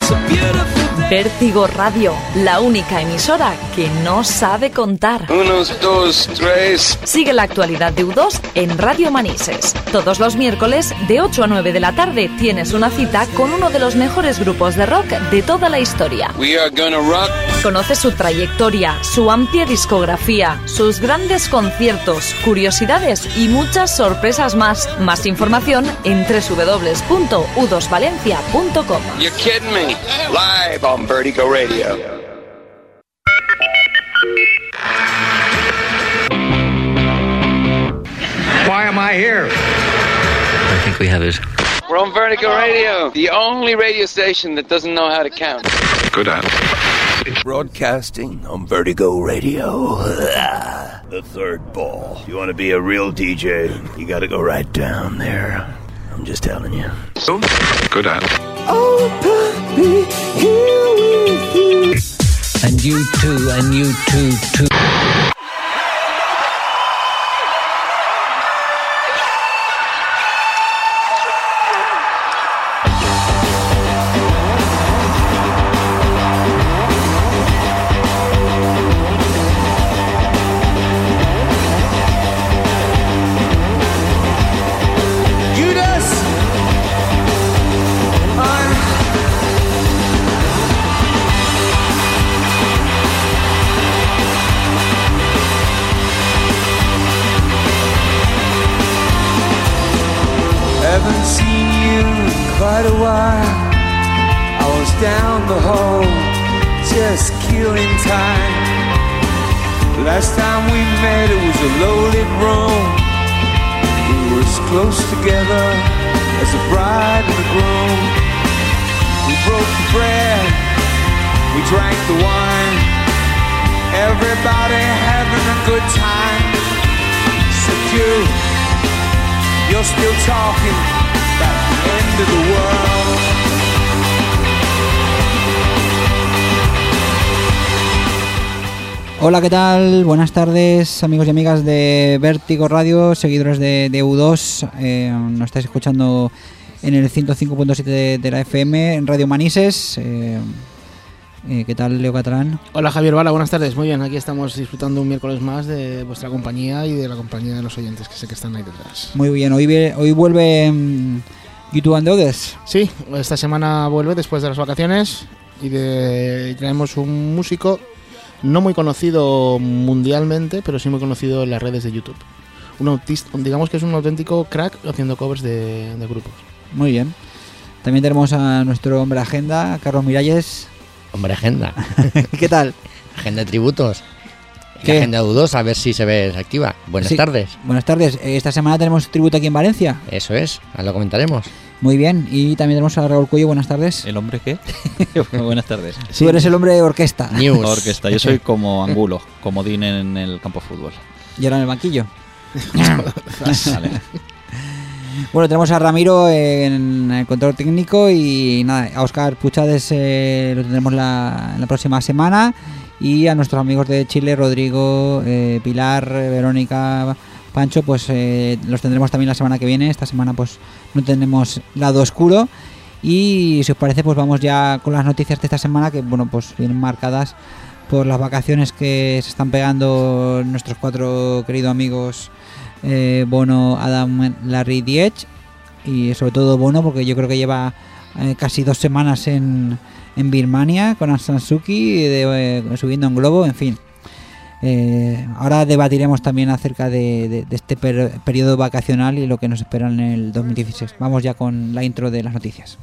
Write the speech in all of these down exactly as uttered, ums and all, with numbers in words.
Vértigo Radio, la única emisora que no sabe contar. Unos, dos, tres. Sigue la actualidad de U dos en Radio Manises. Todos los miércoles, de ocho a nueve de la tarde, tienes una cita con uno de los mejores grupos de rock de toda la historia. We are gonna rock. Conoce su trayectoria, su amplia discografía, sus grandes conciertos, curiosidades y muchas sorpresas más. Más información en doble u doble u doble u punto u dos valencia punto com. You're kidding me. Live on Vertigo Radio. Why am I here? I think we have it. We're on Vertigo Radio, the only radio station that doesn't know how to count. Good at. Broadcasting on Vertigo Radio. The third ball. You want to be a real D J, you got to go right down there. I'm just telling you. Good at. Oh, puppy, here with you. And you too, and you too, too. Haven't seen you in quite a while. I was down the hall, just killing time. Last time we met it was a loaded room. We were as close together as the bride and the groom. We broke the bread, we drank the wine. Everybody having a good time. Except you. You're still talking about the end of the world. Hola, ¿qué tal? Buenas tardes, amigos y amigas de Vértigo Radio, seguidores de, de U dos. Eh, nos estáis escuchando en el ciento cinco punto siete de, de la F M, en Radio Manises. Eh, eh, ¿Qué tal, Leo Catalán? Hola, Javier Bala, buenas tardes. Muy bien, aquí estamos disfrutando un miércoles más de vuestra compañía y de la compañía de los oyentes que sé que están ahí detrás. Muy bien, hoy, hoy vuelve um, YouTube and the Others. Sí, esta semana vuelve después de las vacaciones y de, traemos un músico no muy conocido mundialmente, pero sí muy conocido en las redes de YouTube. Un autista, digamos que es un auténtico crack haciendo covers de, de grupos. Muy bien. También tenemos a nuestro hombre agenda, Carlos Miralles. Hombre, agenda. ¿Qué tal? Agenda de tributos. ¿Qué? La agenda de U dos, a ver si se ve activa. Buenas sí. tardes. Buenas tardes. Esta semana tenemos tributo aquí en Valencia. Eso es, ahora lo comentaremos. Muy bien. Y también tenemos a Raúl Cuello. Buenas tardes. ¿El hombre qué? Buenas tardes. Sí, tú eres el hombre de orquesta. News. Orquesta. Yo soy como Angulo, comodín en el campo de fútbol. ¿Y ahora en el banquillo? Vale. Bueno, tenemos a Ramiro en el control técnico y nada, a Óscar Puchades eh, lo tendremos la, la próxima semana y a nuestros amigos de Chile, Rodrigo, eh, Pilar, Verónica, Pancho, pues eh, los tendremos también la semana que viene. Esta semana pues no tenemos lado oscuro y si os parece pues vamos ya con las noticias de esta semana que bueno pues vienen marcadas por las vacaciones que se están pegando nuestros cuatro queridos amigos. Eh, Bono, Adam, Larry, Diech y sobre todo Bono porque yo creo que lleva eh, casi dos semanas en, en Birmania con Aung San Suu Kyi de, eh, subiendo en globo, en fin. Eh, ahora debatiremos también acerca de, de, de este per- periodo vacacional y lo que nos espera en el dos mil dieciséis. Vamos ya con la intro de las noticias.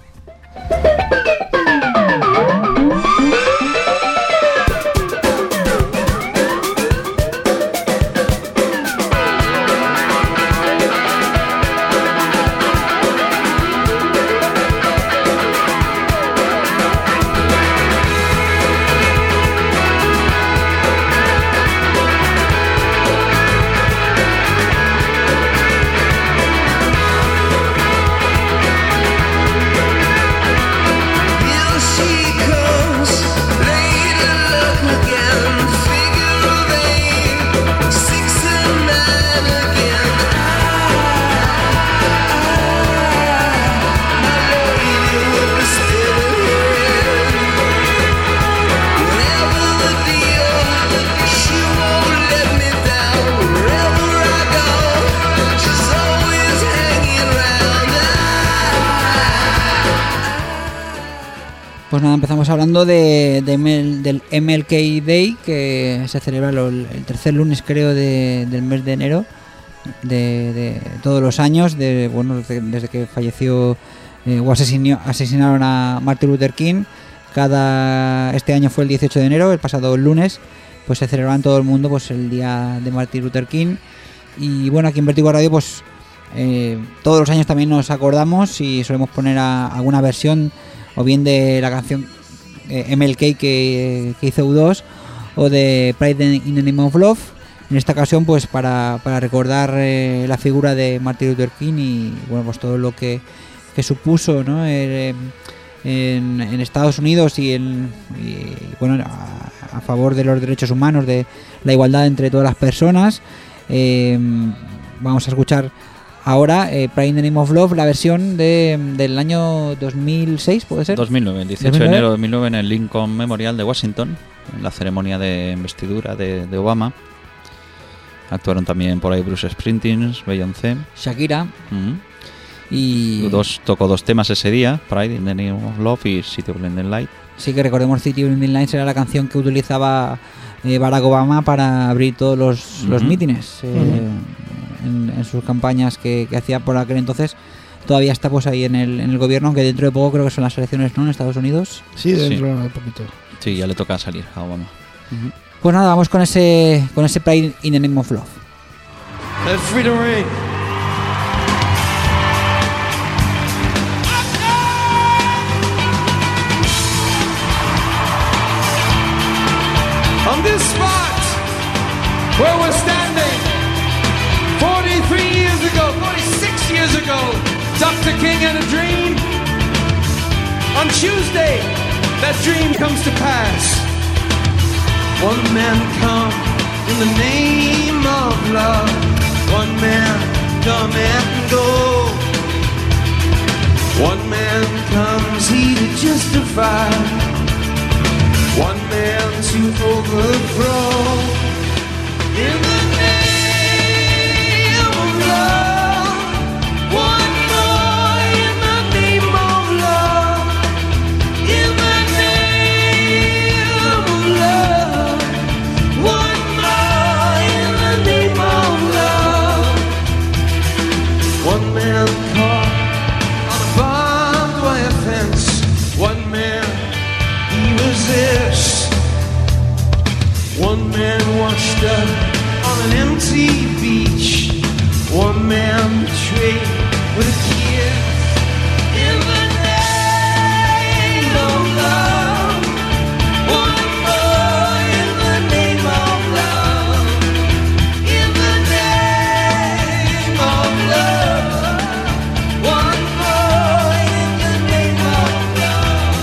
Pues nada, empezamos hablando de, de M L, del M L K Day, que se celebra lo, el tercer lunes, creo, de, del mes de enero de, de todos los años, de, bueno, desde, desde que falleció eh, o asesinó, asesinaron a Martin Luther King. Cada este año fue el dieciocho de enero, el pasado lunes, pues se celebraba en todo el mundo pues el día de Martin Luther King. Y bueno, aquí en Vértigo Radio, pues eh, todos los años también nos acordamos y solemos poner a, alguna versión o bien de la canción eh, M L K que, que hizo U dos o de Pride in the Name of Love. En esta ocasión pues para, para recordar eh, la figura de Martin Luther King y bueno, pues todo lo que, que supuso, ¿no? eh, en, en Estados Unidos y, en, y bueno, a, a favor de los derechos humanos, de la igualdad entre todas las personas. Eh, vamos a escuchar ahora eh, Pride in the Name of Love, la versión de, del año dos mil seis, ¿puede ser? dos mil nueve, el dieciocho de enero de dos mil nueve en el Lincoln Memorial de Washington, en la ceremonia de investidura de, de Obama. Actuaron también por ahí Bruce Springsteen, Beyoncé, Shakira. Uh-huh. Y dos, tocó dos temas ese día, Pride in the Name of Love y City of Blinding Light. Sí, que recordemos, City of Blinding Lights era la canción que utilizaba eh, Barack Obama para abrir todos los, uh-huh. los mítines eh, uh-huh. en, en sus campañas que, que hacía por aquel entonces. Todavía está pues ahí en el, en el gobierno, aunque dentro de poco creo que son las elecciones, ¿no?, en Estados Unidos. Sí, dentro de sí. poquito. Sí, ya le toca salir a Obama. Uh-huh. Pues nada, vamos con ese con ese Pride in the Name of Love. Let freedom ring. On this spot where we're standing, forty-three years ago, forty-six years ago, Doctor King had a dream. On Tuesday, that dream comes to pass. One man come in the name of love. One man come and go. One man comes, he to justify. One man to overthrow. In the name of love. One more in the name of love. In the name of love. One more in the name of love. One man caught on a barbed wire fence. One man he resists. One man washed up on an empty beach. One man betrayed with a kiss. In the name of love. One more in the name of love. In the name of love. One more in the name of love.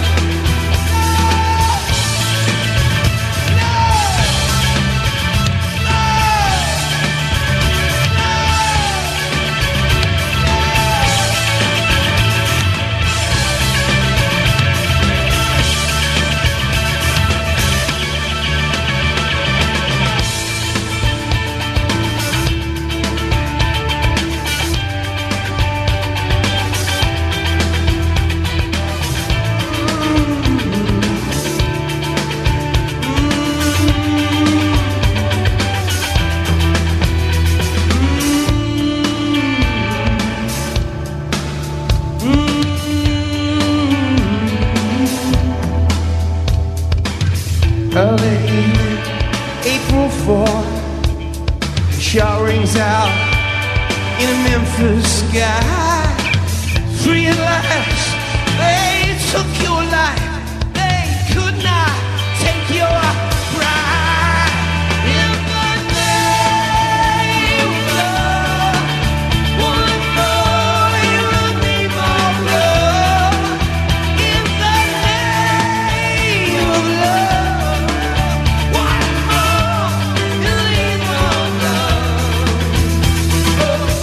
Early evening, April fourth, showerings out in a Memphis sky. Free at last, they took your life, they could not take your pride. In the name of love, one more in the name of love. In the name of love. One more in the name of love.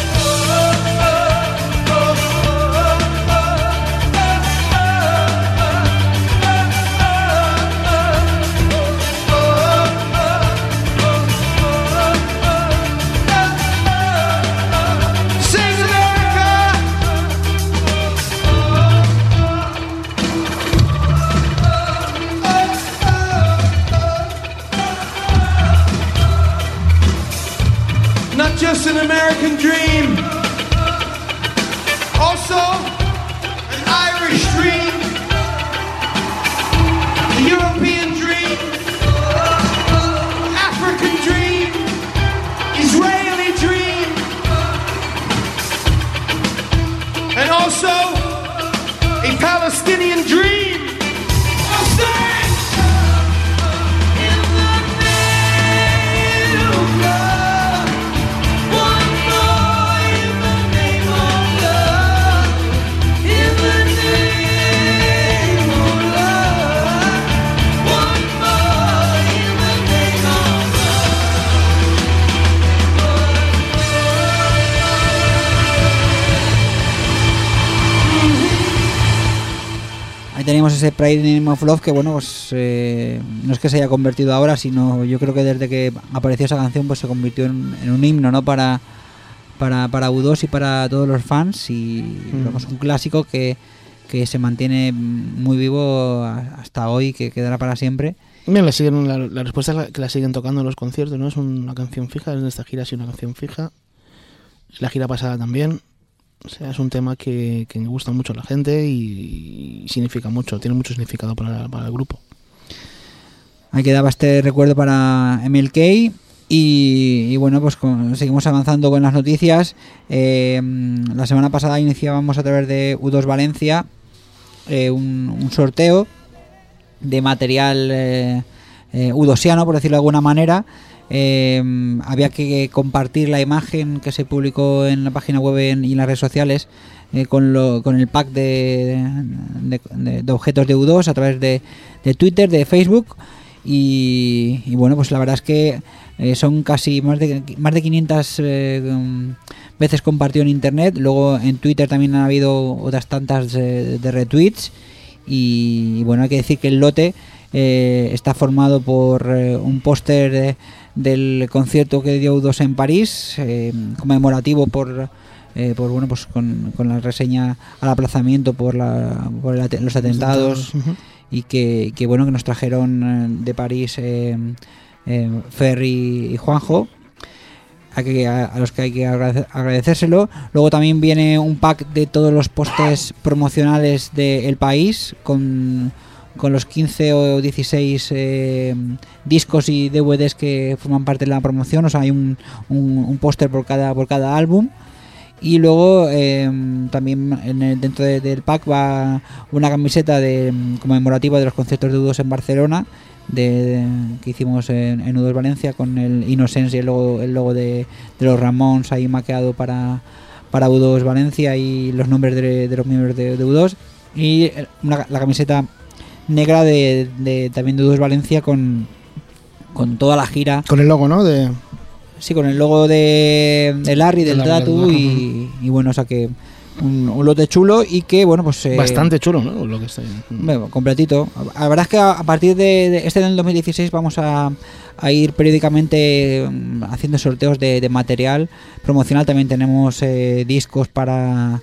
Oh, oh, oh, oh, oh, oh, oh, oh. was an American dream, also an Irish dream, a European dream, African dream, Israeli dream, and also a Palestinian dream. I'll say, in the name of love, one more in the name of love, in the name of love, one more in the name of Ahí tenemos ese Pride in the Name of Love que, bueno, pues eh, no es que se haya convertido ahora, sino yo creo que desde que apareció esa canción pues se convirtió en, en un himno, ¿no? Para, para, para U dos y para todos los fans, y Mm. digamos, un clásico que, que se mantiene muy vivo hasta hoy, que quedará para siempre. Bien, la, siguen, la, la respuesta es la, que la siguen tocando en los conciertos, ¿no? Es una canción fija, en esta gira ha sido una canción fija. La gira pasada también. O sea, es un tema que, que gusta mucho a la gente y, y significa mucho, tiene mucho significado para, para el grupo. Ahí quedaba este recuerdo para M L K. Y, y bueno, pues con, seguimos avanzando con las noticias. Eh, la semana pasada iniciábamos a través de U dos Valencia eh, un, un sorteo de material eh, eh, udosiano, por decirlo de alguna manera. Eh, había que compartir la imagen que se publicó en la página web en, y en las redes sociales eh, con, lo, con el pack de, de, de, de objetos de U dos a través de, de Twitter, de Facebook, y, y bueno, pues la verdad es que eh, son casi más de, más de quinientas eh, veces compartido en internet. Luego en Twitter también ha habido otras tantas eh, de retweets, y, y bueno, hay que decir que el lote eh, está formado por eh, un póster de del concierto que dio U dos en París, eh, conmemorativo por, eh, por bueno, pues con, con la reseña al aplazamiento por, la, por el, los atentados, Uh-huh. y que, que bueno, que nos trajeron de París eh, eh, Ferry y Juanjo, a, que, a, a los que hay que agradecer, agradecérselo. Luego también viene un pack de todos los pósters promocionales de El País, con con los quince o dieciséis eh, discos y D V Ds que forman parte de la promoción. O sea, hay un, un, un póster por cada por cada álbum. Y luego eh, también en el, dentro de, del pack va una camiseta de conmemorativa de los conciertos de U dos en Barcelona, de, de que hicimos en, en U dos Valencia, con el Innocence y el logo, el logo de, de los Ramones ahí maqueado para, para U dos Valencia, y los nombres de, de los miembros de, de U dos. Y una, la camiseta negra de, de también de U dos Valencia con, con toda la gira, con el logo, ¿no? De sí, con el logo de, de Larry, del Tatu, y, y bueno, o sea que un, un lote chulo, y que bueno, pues eh, bastante chulo, ¿no? Lo que está ahí. Bueno, completito. La verdad es que a, a partir de, de este del dos mil dieciséis vamos a, a ir periódicamente um, haciendo sorteos de, de material promocional. También tenemos eh, discos para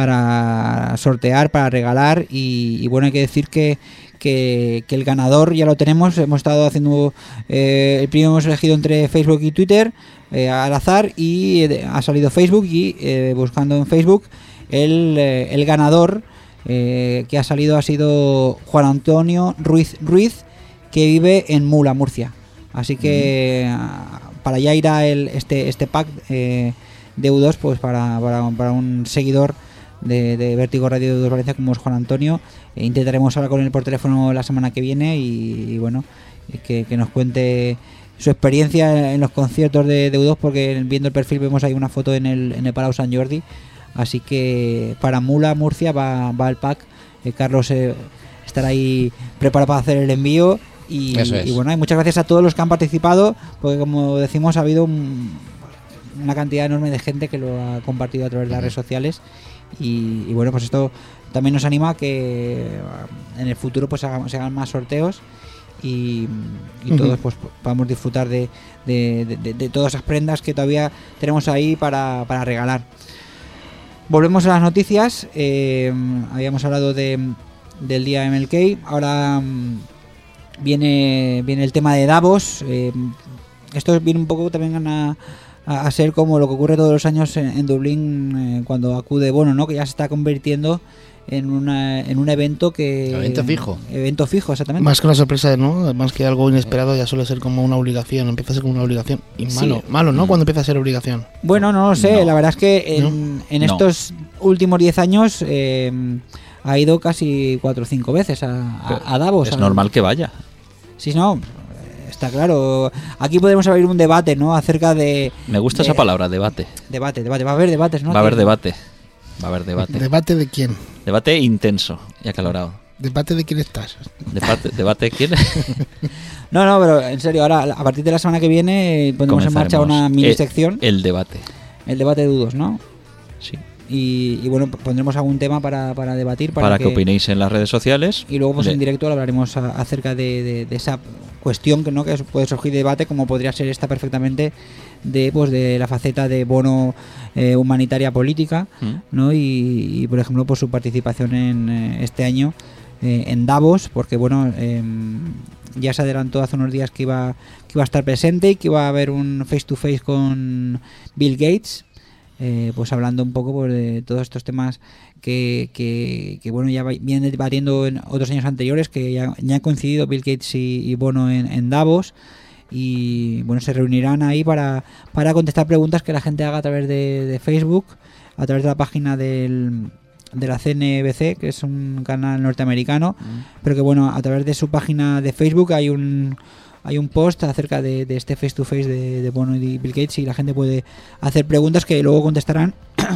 para sortear, para regalar, y, y bueno, hay que decir que Que, que el ganador ya lo tenemos. Hemos estado haciendo eh, el primero hemos elegido entre Facebook y Twitter eh, al azar, y eh, ha salido Facebook, y eh, buscando en Facebook el, eh, el ganador eh, que ha salido ha sido Juan Antonio Ruiz Ruiz, que vive en Mula, Murcia. Así que mm. para allá irá el, este, este pack eh, de U dos, pues para, para, para un seguidor de, de Vértigo Radio de U dos Valencia como es Juan Antonio. E intentaremos hablar con él por teléfono la semana que viene, y, y bueno, que, que nos cuente su experiencia en los conciertos de, de U dos, porque viendo el perfil vemos ahí una foto en el, en el Palau Sant Jordi. Así que para Mula, Murcia va, va el pack. eh, Carlos eh, estará ahí preparado para hacer el envío, y, Eso es. y bueno, y muchas gracias a todos los que han participado, porque como decimos ha habido un, una cantidad enorme de gente que lo ha compartido a través de las redes sociales. Y, y bueno, pues esto también nos anima a que en el futuro pues hagamos, se hagan más sorteos, y, y Uh-huh. todos pues podamos disfrutar de, de, de, de, de todas esas prendas que todavía tenemos ahí para, para regalar. Volvemos a las noticias. Eh, habíamos hablado de, del día M L K. Ahora um, viene viene el tema de Davos. Eh, esto viene un poco también a, a, a ser como lo que ocurre todos los años en, en Dublín eh, cuando acude Bono, ¿no? Que ya se está convirtiendo en una en un evento que Evento fijo. Evento fijo, exactamente. Más que una sorpresa, ¿no? Más que algo inesperado, ya suele ser como una obligación. Empieza a ser como una obligación. Y malo, Sí. malo, ¿no? Cuando empieza a ser obligación. Bueno, no lo sé, No. la verdad es que en, en No. estos últimos diez años eh, ha ido casi cuatro o cinco veces a, a, a Davos. Es al- normal que vaya. Sí, no, está claro. Aquí podemos abrir un debate, ¿no? Acerca de... Me gusta de- esa palabra, debate. Debate, debate. Va a haber debates, ¿no? Va a haber Que- debate. Va a haber debate. ¿Debate de quién? Debate intenso y acalorado. ¿Debate de quién estás? Debate, debate ¿quién? No, no, pero en serio, ahora a partir de la semana que viene pondremos en marcha Comenzaremos una mini el- sección, El debate. el debate de dudos, ¿no? Sí. Y, y bueno, pondremos algún tema para, para debatir. Para, Para que opinéis en las redes sociales. Y luego pues Le- en directo hablaremos a- acerca de, de- de esa cuestión que no que puede surgir de debate, como podría ser esta perfectamente de pues de la faceta de Bono eh, humanitaria política, ¿Mm? ¿no? Y, y, por ejemplo por su participación en eh, este año eh, en Davos, porque bueno eh, ya se adelantó hace unos días que iba que iba a estar presente y que iba a haber un face to face con Bill Gates. Eh, pues hablando un poco pues, de todos estos temas que, que, que, bueno ya va- vienen debatiendo en otros años anteriores, que ya, ya han coincidido Bill Gates y, y Bono en, en Davos, y bueno, se reunirán ahí para, para contestar preguntas que la gente haga a través de, de Facebook, a través de la página del, de la C N B C, que es un canal norteamericano, pero que bueno, a través de su página de Facebook hay un hay un post acerca de, de este face to face de, de Bono y Bill Gates, y la gente puede hacer preguntas que luego contestarán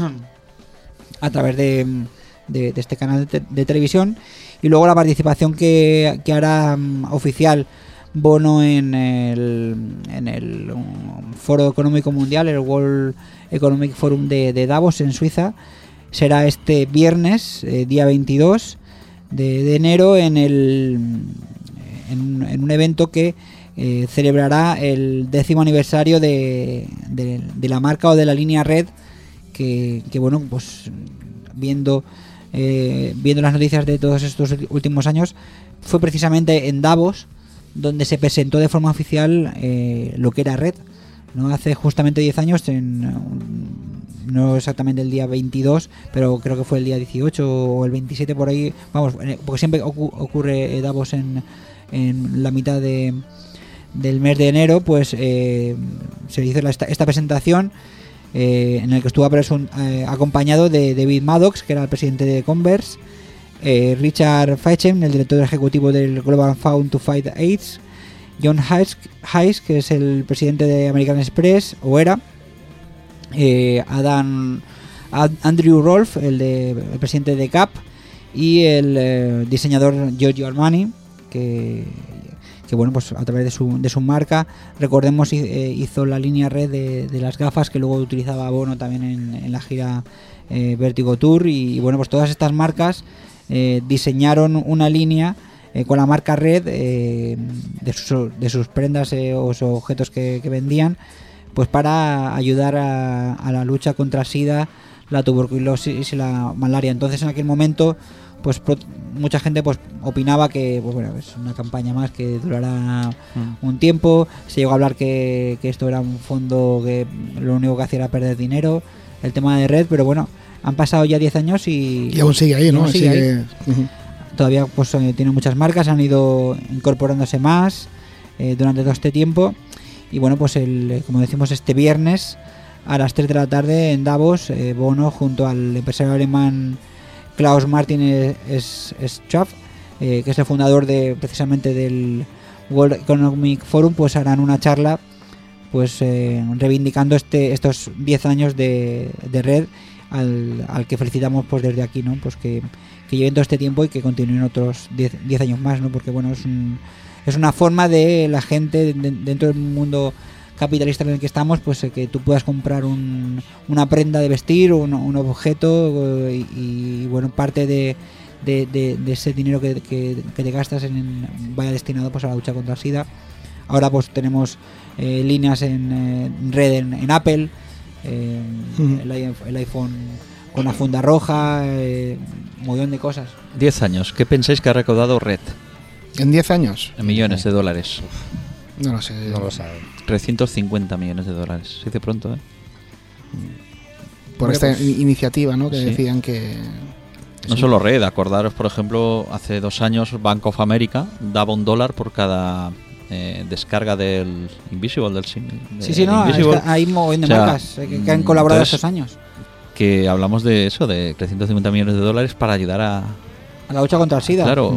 a través de, de, de este canal de, te- de televisión. Y luego la participación que, que hará um, oficial Bono en el, en el um, Foro Económico Mundial, el World Economic Forum de, de Davos en Suiza, será este viernes, eh, día veintidós de, de enero, en el en un, en un evento que eh, celebrará el décimo aniversario de, de, de la marca o de la línea Red, que, que bueno, pues viendo eh, viendo las noticias de todos estos últimos años, fue precisamente en Davos donde se presentó de forma oficial eh, lo que era Red, ¿no? Hace justamente diez años, en, un- no exactamente el día veintidós, pero creo que fue el día dieciocho o el veintisiete por ahí, vamos, eh, porque siempre ocu- ocurre eh, Davos en, en la mitad de, del mes de enero, pues eh, se hizo la- esta, esta presentación eh, en el que estuvo presun- eh, acompañado de David Maddox, que era el presidente de Converse, eh, Richard Feitchen, el director ejecutivo del Global Fund to Fight AIDS, John Hayes, Hayes, que es el presidente de American Express, o era, eh, Adam, Ad- Andrew Rolfe, el, de, el presidente de Gap, y el eh, diseñador Giorgio Armani, que, que bueno, pues a través de su, de su marca, recordemos, hi- eh, hizo la línea Red de, de las gafas que luego utilizaba Bono también en, en la gira eh, Vertigo Tour, y, y bueno, pues todas estas marcas eh, diseñaron una línea eh, con la marca Red eh, de, sus, de sus prendas eh, o sus objetos que, que vendían, pues para ayudar a, a la lucha contra SIDA, la tuberculosis y la malaria. Entonces en aquel momento pues pro- mucha gente pues opinaba que pues, bueno, es una campaña más que durará Mm. un tiempo. Se llegó a hablar que, que esto era un fondo que lo único que hacía era perder dinero, el tema de Red, pero bueno, han pasado ya diez años y, Y aún sigue ahí, y ¿no? aún sigue Sigue- ahí. Ujú. Todavía pues eh, tiene muchas marcas, han ido incorporándose más eh, durante todo este tiempo. Y bueno, pues el, eh, como decimos, este viernes a las tres de la tarde en Davos, eh, Bono junto al empresario alemán Klaus Martin Es- Schaff, eh, que es el fundador de precisamente del World Economic Forum, pues harán una charla pues eh, reivindicando este estos diez años de, de Red, al, al que felicitamos pues desde aquí, ¿no? Pues que, que lleven todo este tiempo y que continúen otros diez años más, ¿no? Porque bueno, es un, es una forma de la gente de- dentro del mundo capitalista en el que estamos, pues eh, que tú puedas comprar un, una prenda de vestir, un, un objeto eh, y, y, bueno, parte de, de, de- de ese dinero que, que- que te gastas en, en- vaya destinado pues a la lucha contra el SIDA. Ahora pues tenemos eh, líneas en eh, red en, en Apple, eh, Ujú. el, i- el iPhone con la funda roja, eh, un montón de cosas. Diez años. ¿Qué pensáis que ha recaudado Red? En diez años. En millones de dólares. No lo sé. No lo sabe. trescientos cincuenta millones de dólares. Se dice pronto, ¿eh? Por Hombre, esta pues- iniciativa, ¿no? Que Sí. decían que... No sí. solo Red, acordaros, por ejemplo, hace dos años Bank of America daba un dólar por cada eh, descarga del Invisible, del single. de- Sí, sí, no, de Invisible, es que hay un montón de O sea, marcas eh, que han colaborado entonces- estos años que hablamos de eso, de trescientos cincuenta millones de dólares para ayudar a... a la lucha contra el SIDA. Claro,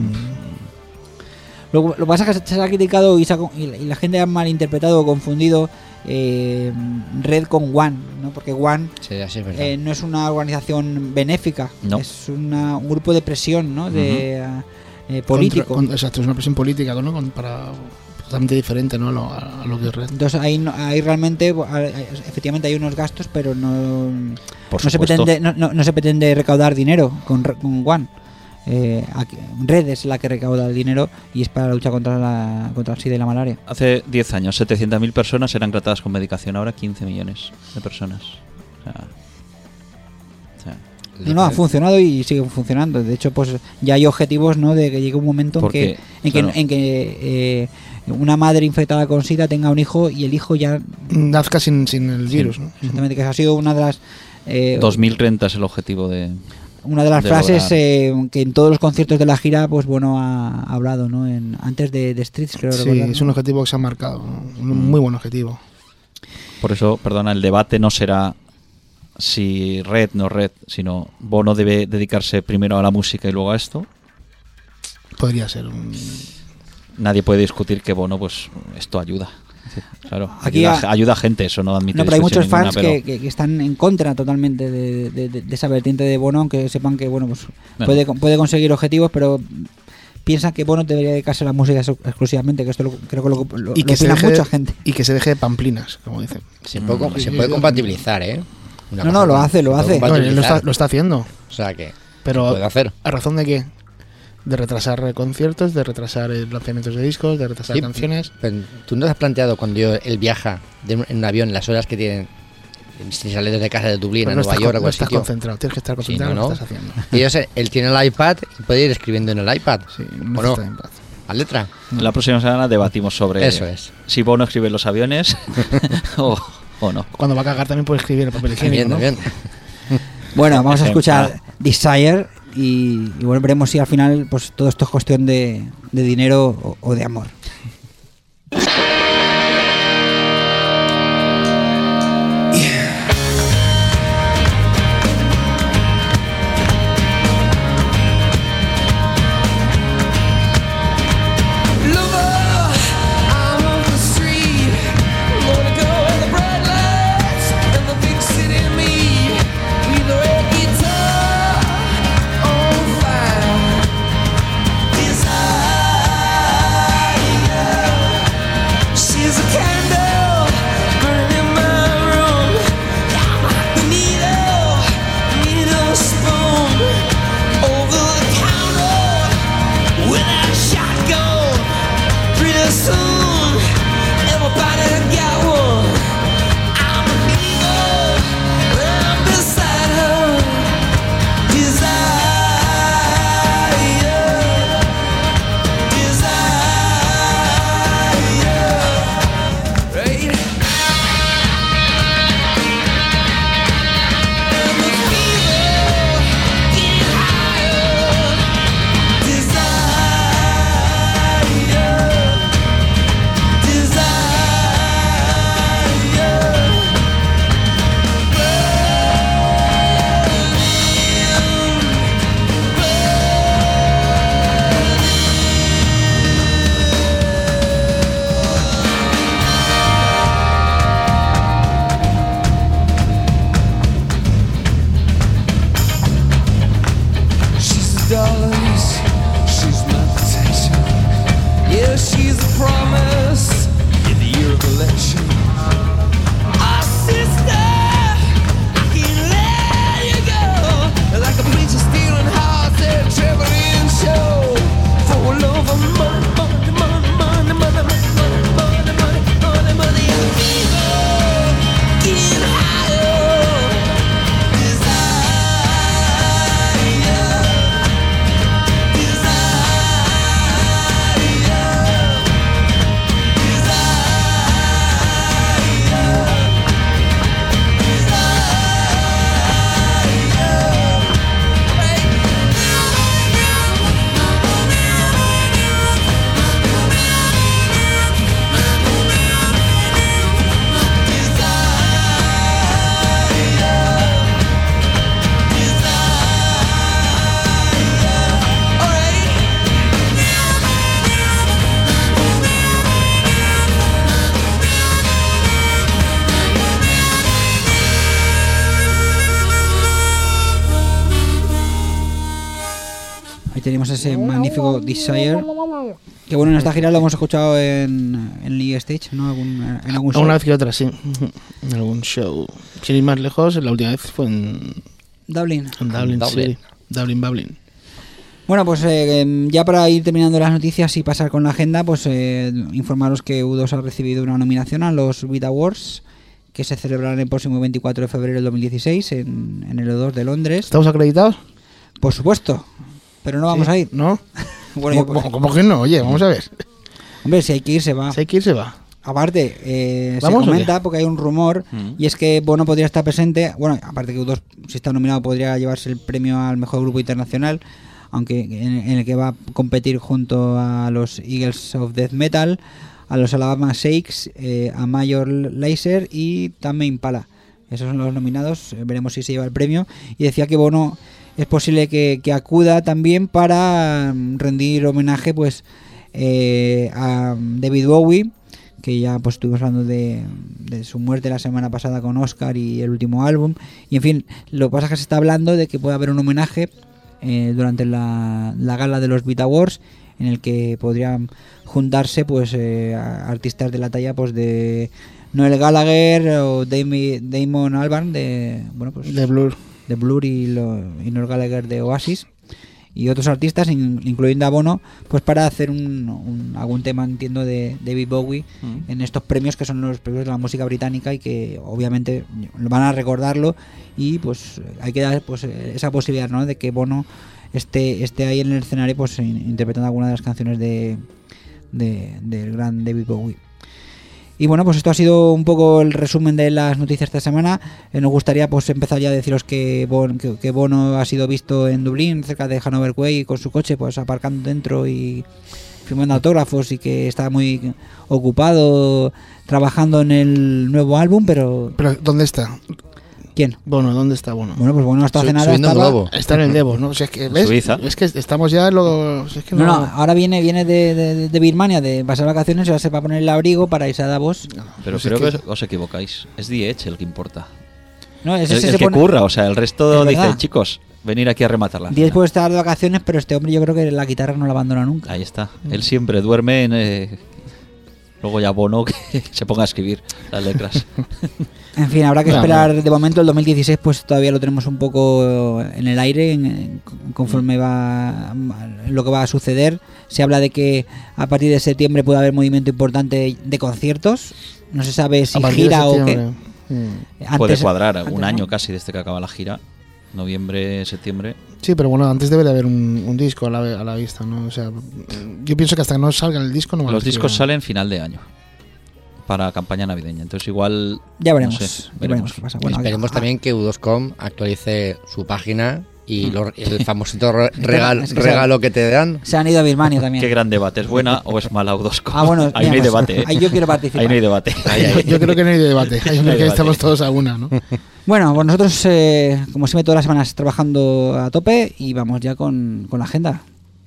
Lo, lo que pasa es que se ha criticado y, se ha co- y la- y la gente ha malinterpretado o confundido eh, Red con One, ¿no? Porque One Sí, así es verdad. eh, no es una organización benéfica, No. es una- un grupo de presión, ¿no? De, eh, político. Contra- con- exacto, es una presión política, ¿no? Con- para totalmente diferente, ¿no? A lo, a lo que es Red. Entonces ahí, no- ahí realmente, hay- efectivamente hay unos gastos, pero no, por no se supuesto. pretende, no, no- no se pretende recaudar dinero con, Re- con One. Eh, aquí- Red es la que recauda el dinero y es para la lucha contra, la, contra el SIDA y la malaria. Hace diez años setecientas mil personas eran tratadas con medicación, ahora quince millones de personas. O sea, o sea, No, no, ha funcionado y sigue funcionando. De hecho, pues ya hay objetivos, ¿no? De que llegue un momento en Porque, que, en que, claro. en que eh, una madre infectada con SIDA tenga un hijo y el hijo ya... Nazca sin, sin el virus, ¿no? Exactamente, que esa ha sido una de las... eh, dos mil treinta es el objetivo de... una de las de frases lograr. eh, que en todos los conciertos de la gira, pues bueno, ha, ha hablado, ¿no? En, antes de, de Streets, creo Sí, recordar, es ¿no? un objetivo que se ha marcado, ¿no? Un muy buen objetivo. Por eso, perdona, el debate no será si Red no Red, sino Bono debe dedicarse primero a la música y luego a esto. Podría ser un... Nadie puede discutir que Bono, pues esto ayuda. Claro, Aquí ayuda, ha- ayuda a gente, eso no admite No, pero hay discusión muchos fans ninguna, que, que- que están en contra totalmente de, de- de- de esa vertiente de Bono, aunque sepan que bueno, pues Bueno. puede, puede conseguir objetivos, pero piensan que Bono debería dedicarse a la música ex- exclusivamente, que esto lo- creo que lo, lo, y lo que se opina deje, mucha gente. y que se deje de pamplinas, como dicen. Se puede, com- se puede compatibilizar, ¿eh? Una No, cosa no, lo con- hace, lo se puede hace. No, él lo compatibilizar. está, lo está haciendo. O sea que Pero se puede hacer. ¿a razón de qué? De retrasar eh, conciertos, de retrasar eh, lanzamientos de discos, de retrasar Sí, canciones. Pero tú no te has planteado cuando yo, él viaja de un- en un avión, las horas que tienen, si sale desde casa de Dublín Pero a no Nueva estás, York con- o no cualquier estás sitio. concentrado, tienes que estar Sí, concentrado no, en lo no. que estás haciendo. Y yo sé, él tiene el iPad y puede ir escribiendo en el iPad. Sí, ¿O no no? está en paz. A letra. La próxima semana debatimos sobre Eso es. si Bono escribe en los aviones o, o no. Cuando va a cagar también puede escribir en papel higiénico, También, ¿no? también. Bueno, vamos a Ejemplo. escuchar Desire y, y bueno, veremos si al final pues todo esto es cuestión de, de dinero o, o de amor. She's a candle burning my room. The needle, needle spoon over the counter with that shotgun. Pretty soon, everybody got one. I'm a needle, I'm beside her. Desire, desire. Right? And the fever getting higher. Desire, tenemos ese magnífico Desire. Que bueno, en esta gira lo hemos escuchado en, en Lee Stage, ¿no? Algún, en algún show. Una vez que otra, sí. En algún show. Sin ir más lejos, la última vez fue en Dublin. En Dublin, Dublin. sí. Dublin, Dublin. Bueno, pues eh, ya para ir terminando las noticias y pasar con la agenda, pues eh, informaros que U dos ha recibido una nominación a los Beat Awards, que se celebrarán el próximo veinticuatro de febrero del dos mil dieciséis en, en el O dos de Londres. ¿Estamos acreditados? Por supuesto, pero no vamos ¿Sí? a ir. ¿No? Bueno, ¿Cómo, yo- cómo que no? Oye, vamos a ver. Hombre, si hay que ir, se va. Si hay que ir, se va. Aparte, eh, se ¿Vamos o comenta, qué? porque hay un rumor, Mm. y es que Bono podría estar presente. Bueno, aparte que U dos, si está nominado, podría llevarse el premio al mejor grupo internacional, aunque en, en el que va a competir junto a los Eagles of Death Metal, a los Alabama Shakes, eh, a Major Lazer y Tame Impala. Esos son los nominados, eh, veremos si se lleva el premio. Y decía que Bono es posible que, que acuda también para mm, rendir homenaje pues eh, a David Bowie, que ya pues estuvimos hablando de, de su muerte la semana pasada con Oscar y el último álbum. Y en fin, lo que pasa es que se está hablando de que puede haber un homenaje eh, durante la, la gala de los Beat Awards, en el que podrían juntarse pues eh, a- artistas de la talla pues de Noel Gallagher o Dami- Damon Albarn de bueno pues De Blur. de Blur y, lo, y Noel Gallagher de Oasis y otros artistas, in- incluyendo a Bono, pues para hacer un, un- algún tema, entiendo, de David Bowie Mm. en estos premios que son los premios de la música británica y que obviamente van a recordarlo, y pues hay que dar pues esa posibilidad, ¿no?, de que Bono esté, esté ahí en el escenario pues in- interpretando alguna de las canciones de, de- del gran David Bowie. Y bueno, pues esto ha sido un poco el resumen de las noticias de esta semana. Eh, nos gustaría pues empezar ya a deciros que, Bon- que, que Bono ha sido visto en Dublín, cerca de Hanover Way, con su coche pues aparcando dentro y firmando autógrafos, y que está muy ocupado trabajando en el nuevo álbum, pero... Pero, ¿dónde está? ¿Quién? Bono, ¿dónde está Bono? Bueno, pues Bono hasta hace Su- nada subiendo un estaba... globo. Está en el Devo, ¿no? O sea, es que, ¿ves? Suiza. Es que estamos ya lo... Es que No, no, ahora viene viene de, de, de Birmania, de pasar vacaciones, y ahora se va a poner el abrigo para irse a Davos. Pero Pues creo es que que- os, os equivocáis. Es The Edge el que importa. No, ese El, se el se que pone- curra, o sea, el resto Es dice, verdad. chicos, venir aquí a rematar la Diez cena. puede estar de vacaciones, pero este hombre yo creo que la guitarra no la abandona nunca. Ahí está. Él siempre duerme en... eh, Luego ya Bono que se ponga a escribir las letras. En fin, habrá que Claro. esperar. De momento el dos mil dieciséis pues todavía lo tenemos un poco en el aire, en- conforme va lo que va a suceder. Se habla de que a partir de septiembre puede haber movimiento importante de conciertos. No se sabe si A partir de gira o qué. septiembre. Mm. Antes- Puede cuadrar antes un no. año casi desde que acaba la gira. Noviembre, septiembre. Sí, pero bueno, antes debe de haber un, un disco a la, a la vista, ¿no? O sea, yo pienso que hasta que no salga el disco no van a Los discos escribir. salen final de año. Para campaña navideña. Entonces igual... Ya veremos. no sé, ya veremos. veremos qué pasa. Bueno, Esperemos ah, también que U dos punto com actualice su página y lo- el famosito re- regalo, Es que regalo que te dan. se han ido a Birmania también. Qué gran debate. ¿Es buena o es mala U dos punto com? Ah, bueno, ahí no hay mira, pues, debate. ¿eh? ahí yo quiero participar. Ahí no hay debate. Yo, yo creo que no hay debate. Hay No hay que debate. estamos todos a una, ¿no? Bueno, pues nosotros, eh, como siempre, todas las semanas trabajando a tope, y vamos ya con, con la agenda.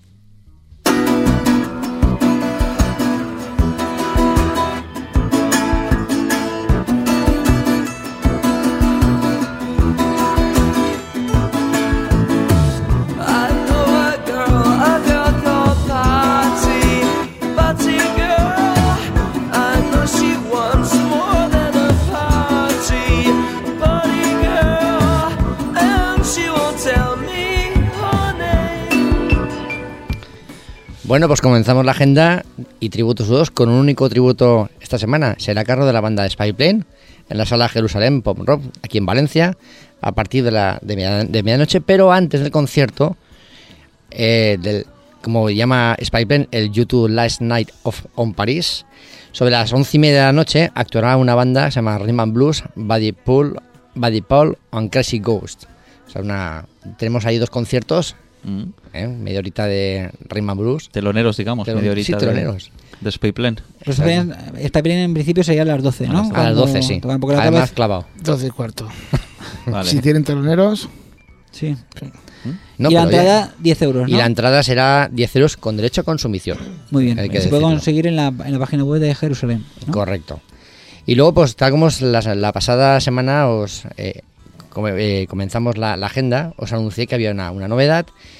I know a girl, a girl called Patty, Patty girl. I know she wants more than a party, party girl, and she won't tell me her name. Bueno, pues comenzamos la agenda y tributos U dos con un único tributo esta semana. Será a cargo de la banda Spyplane en la sala Jerusalén Pop Rock, aquí en Valencia, a partir de la de, media- de medianoche, pero antes del concierto, eh, del, como llama Spyplane, el YouTube Last Night of on Paris. Sobre las once y media de la noche actuará una banda que se llama Rhythm and Blues, Buddy Paul, Buddy Paul and Crazy Ghost. O sea, una, tenemos ahí dos conciertos, Mm. ¿eh? Media horita de Rhythm and Blues. Teloneros, digamos. Telon- media horita sí, de- teloneros. De, Spyplane. Pues está bien, en principio sería a las doce, ¿no? A las- A las doce, sí. Cuando- porque la otra Además, vez- clavado. doce y cuarto. Vale. Si tienen teloneros, sí. No, y la pero ya- entrada, diez euros, Y ¿no? la entrada será diez euros con derecho a consumición. Muy bien. hay que Se puede decirlo. conseguir en la, en la página web de Jerusalén, ¿no? Correcto. Y luego, pues tal como os- la, la pasada semana os eh, come- eh, comenzamos la, la agenda, os anuncié que había una, una novedad,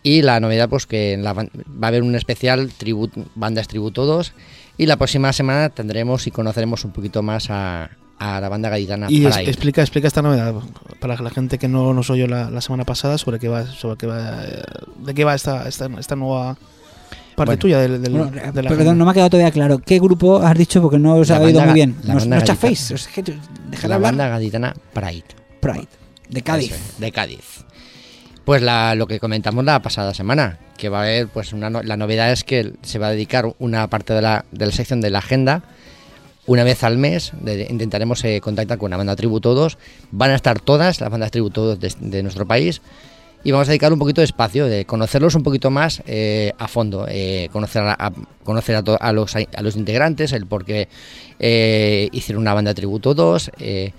Y la novedad, pues que en la, va a haber un especial tributo, bandas tributo dos, y la próxima semana tendremos y conoceremos un poquito más a, a la banda gaditana y es, Pride. explica explica esta novedad para la gente que no nos oyó la, la semana pasada sobre qué va sobre qué va eh, de qué va esta esta, esta nueva parte Bueno, tuya del, del, Bueno, de la perdón, agenda. no me ha quedado todavía claro. ¿Qué grupo has dicho? Porque no os La ha oído banda muy bien. ga- la No, banda no gaditana. chaféis. Es que dejad La hablar. banda gaditana Pride. Pride. De Cádiz. Eso es, de Cádiz. Pues la, lo que comentamos la pasada semana, que va a haber, pues una no- la novedad es que se va a dedicar una parte de la, de la sección de la agenda una vez al mes. De, intentaremos eh, contactar con una banda tributo dos. Van a estar todas las bandas tributo dos de, de nuestro país, y vamos a dedicar un poquito de espacio, de conocerlos un poquito más eh, a fondo, eh, conocer, a, a- conocer a, to- a, los, a los integrantes, el por qué eh, hicieron una banda tributo dos, eh,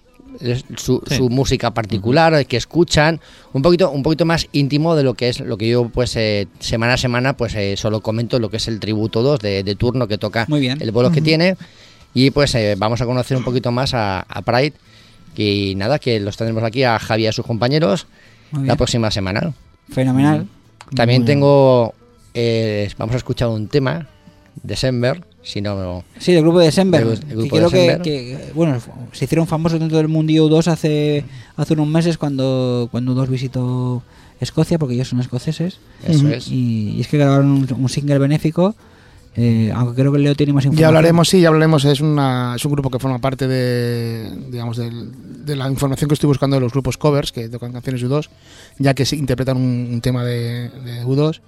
su, Sí. su música particular, que escuchan, un poquito un poquito más íntimo de lo que es lo que yo pues eh, semana a semana pues eh, solo comento lo que es el tributo dos de, de turno que toca, Muy bien. el bolo que tiene, y pues eh, vamos a conocer un poquito más a, a Pride, y nada, que los tendremos aquí a Javi y a sus compañeros Muy la bien. próxima semana. Fenomenal. También Muy bien. tengo eh, vamos a escuchar un tema, December, si no Sí, del grupo de December. Del- del que grupo creo que, December. que, bueno, se hicieron famosos dentro del mundillo U dos hace, hace unos meses cuando, cuando U dos visitó Escocia, porque ellos son escoceses. eso Ujú. es. Y, y es que grabaron un, un single benéfico, eh, aunque creo que Leo tiene más información. Ya hablaremos, sí, ya hablaremos. Es, una, es un grupo que forma parte de, digamos, del- de la información que estoy buscando de los grupos covers que tocan canciones de U dos, ya que se interpretan un, un tema de, de U dos.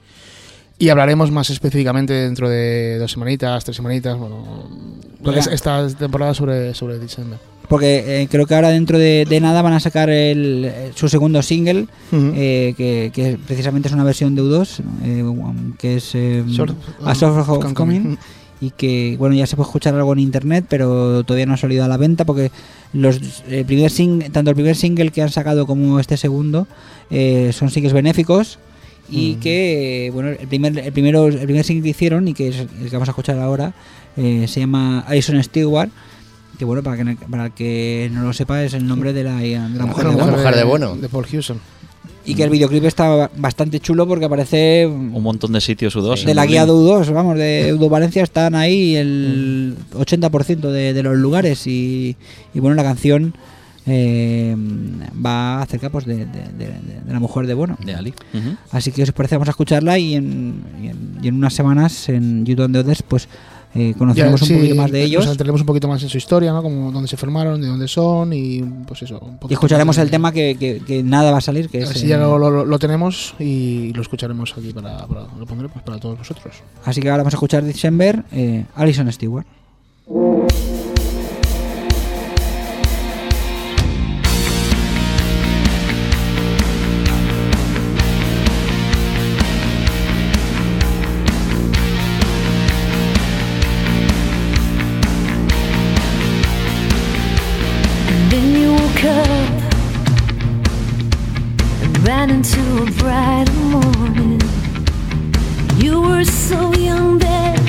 Y hablaremos más específicamente dentro de dos semanitas, tres semanitas, bueno, Porque- es- esta temporada sobre, sobre December. Porque eh, creo que ahora dentro de, de nada van a sacar el, eh, su segundo single, Ujú. eh, que, que precisamente es una versión de U dos, eh, que es eh, Sort- A Sort of Homecoming. Homecoming, y que bueno, ya se puede escuchar algo en internet, pero todavía no ha salido a la venta, porque los eh, primer sing, tanto el primer single que han sacado como este segundo eh, son singles benéficos. Y Mm. que eh, bueno, el primer el primero el primer single que hicieron, y que es el que vamos a escuchar ahora, eh, se llama Alison Stewart, que bueno, para que para el que no lo sepa, es el nombre de la, de la mujer de La Bono. mujer de Bono. De Paul Hewson. Y que el videoclip está bastante chulo porque aparece Un montón de sitios U dos. de en la guía de Dublín. U dos, vamos, de U dos Valencia están ahí el ochenta por ciento de, de los lugares, y, y bueno, la canción eh, va acerca pues de, de, de- de la mujer de Bono. De Ali. Ujú. Así que os parece, vamos a escucharla, y en, y en, y en unas semanas en YouTube and the Others pues eh, conoceremos Ya, un sí, poquito más de ellos, Nos enteraremos un poquito más en su historia, ¿no? Como dónde se formaron, de dónde son y pues eso. Un y poquito escucharemos más de- el tema que, que, que nada va a salir, que es, Así eh, ya lo, lo- lo tenemos y lo escucharemos aquí para, para lo pondremos para todos vosotros. así que ahora vamos a escuchar December, eh, Alison Stewart. Then you woke up and ran into a bright morning. You were so young then,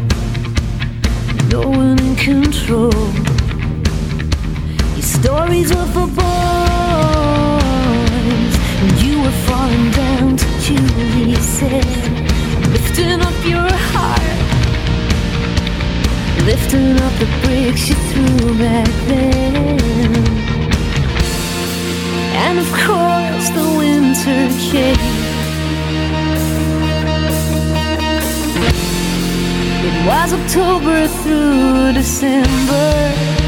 no one in control. Your stories were for boys, and you were falling down to Julie said, lifting up your heart, lifting up the bricks you threw back then. And of course the winter came. It was October through December.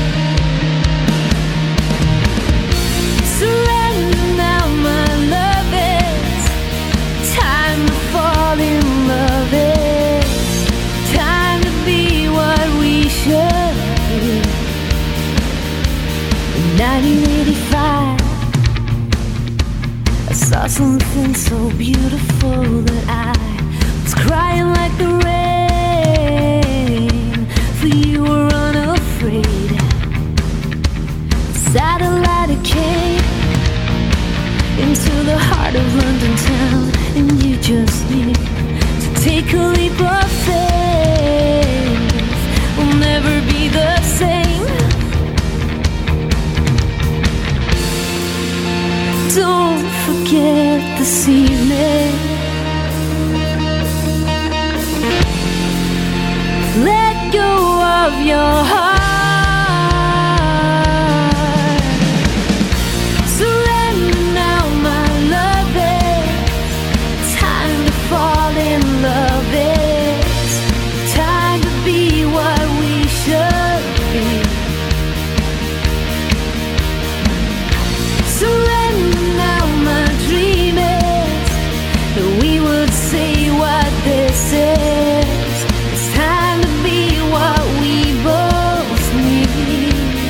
Surrender now, my love, it's time to fall in love, it's time to be what we should be. In nineteen eighty-five, I saw something so beautiful that I was crying like the rain, for you were unafraid. Satellite it came into the heart of London town, and you just need to take a leap of faith. We'll never be the same. Don't forget this evening. let go of your heart. Surrender now, my lovey. Time to fall in love. It's time to be what we should be. Surrender now, my dream is that we would say what this is. It's time to be what we both need.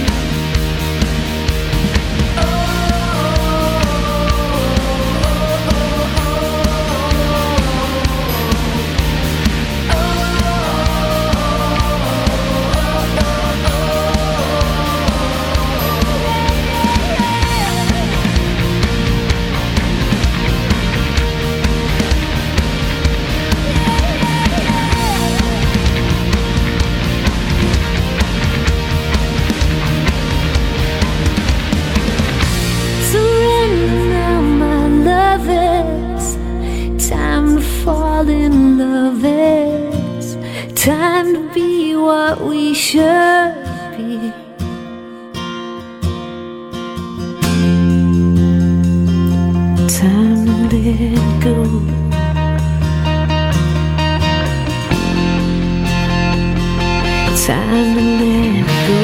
Surrender now, my love. It's time to fall in love. It's time to be what we should be. Time to let go. Time to let go.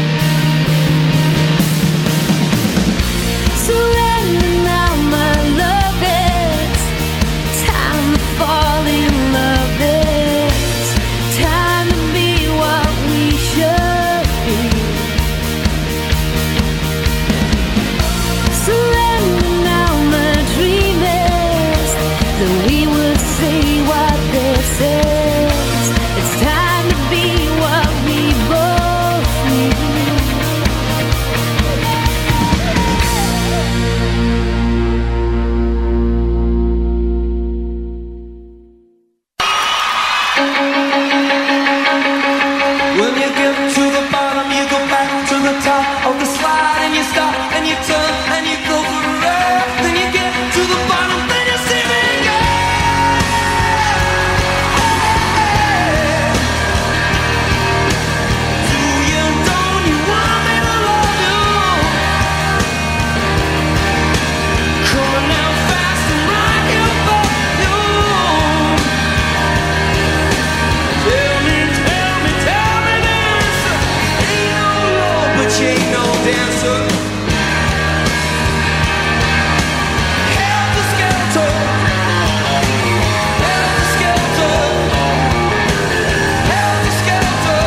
Surrender now, my love. It's time to fall in love. It's time to be what we should be. Surrender now, my dream is that we would say what this is. It's time to be what we both need. When you get to the bottom, you go back to the top of the slide, and you stop and you turn and you go for a ride. Then you get to the bottom, then you see me go. Do you, don't you want me to love you? Coming down fast and right here for you. Tell me, tell me, tell me this. Ain't no Lord, but you ain't no dancer. Helter skelter. Helter skelter. Helter skelter.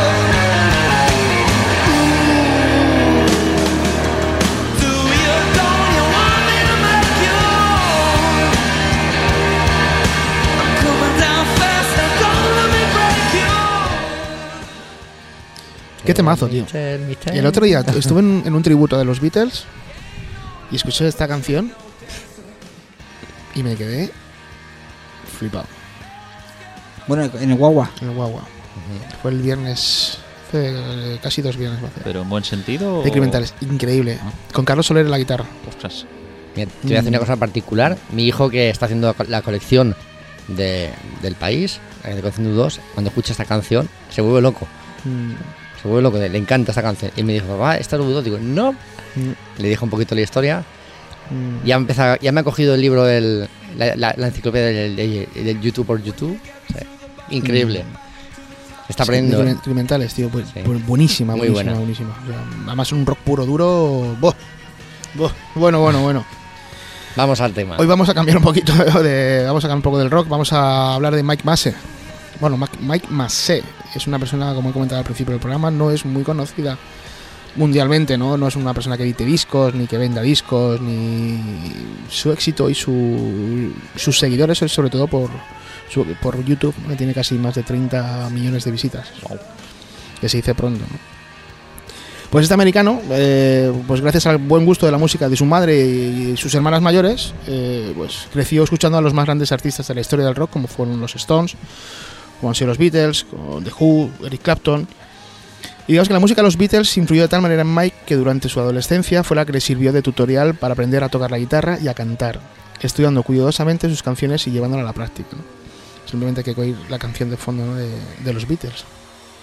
Do you, don't you want me to make you? I'm coming down fast and don't let me break you. Qué temazo, tío. El otro día estuve en, en un tributo de los Beatles y escuché esta canción y me quedé flipado. Bueno, en el guagua. En el guagua. Fue el viernes, fue eh, casi dos viernes. va a hacer. ¿Pero en buen sentido? De o- Crimentales, increíble. Con Carlos Soler en la guitarra. Ostras. Mira, te voy a hacer una cosa particular. Mi hijo, que está haciendo la colección de, del país, la de colección de U dos, cuando escucha esta canción, se vuelve loco. Mm. Se vuelve loco, le encanta esta canción. Y me dijo, papá, ¿esta es U dos? Digo, no. Mm. Le dije un poquito la historia. Mm. Ya, empezado, ya me ha cogido el libro, del, la, la, la enciclopedia del, del, del YouTube por YouTube. O sea, increíble. Está Sí, aprendiendo. de Crimentales, tío. bu- Sí. bu- Buenísima, Muy buenísima, buena. buenísima. O sea, además un rock puro duro. ¡Buah! ¡Buah! Bueno, bueno, bueno. Vamos al tema. Hoy vamos a cambiar un poquito de, vamos a cambiar un poco del rock, vamos a hablar de Mike Massey. Bueno, Mike, Mike Massey es una persona, como he comentado al principio del programa, no es muy conocida mundialmente, ¿no? No es una persona que edite discos, ni que venda discos, ni su éxito y su, sus seguidores es sobre todo por, su, por YouTube, que tiene casi más de treinta millones de visitas. Wow. Que se dice pronto, ¿no? Pues este americano, eh, pues gracias al buen gusto de la música de su madre y sus hermanas mayores, eh, pues creció escuchando a los más grandes artistas de la historia del rock, como fueron los Stones, como han sido los Beatles, como The Who, Eric Clapton. Y digamos que la música de los Beatles influyó de tal manera en Mike que durante su adolescencia fue la que le sirvió de tutorial para aprender a tocar la guitarra y a cantar, estudiando cuidadosamente sus canciones y llevándola a la práctica, ¿no? Simplemente hay que oír la canción de fondo, ¿no?, de, de los Beatles.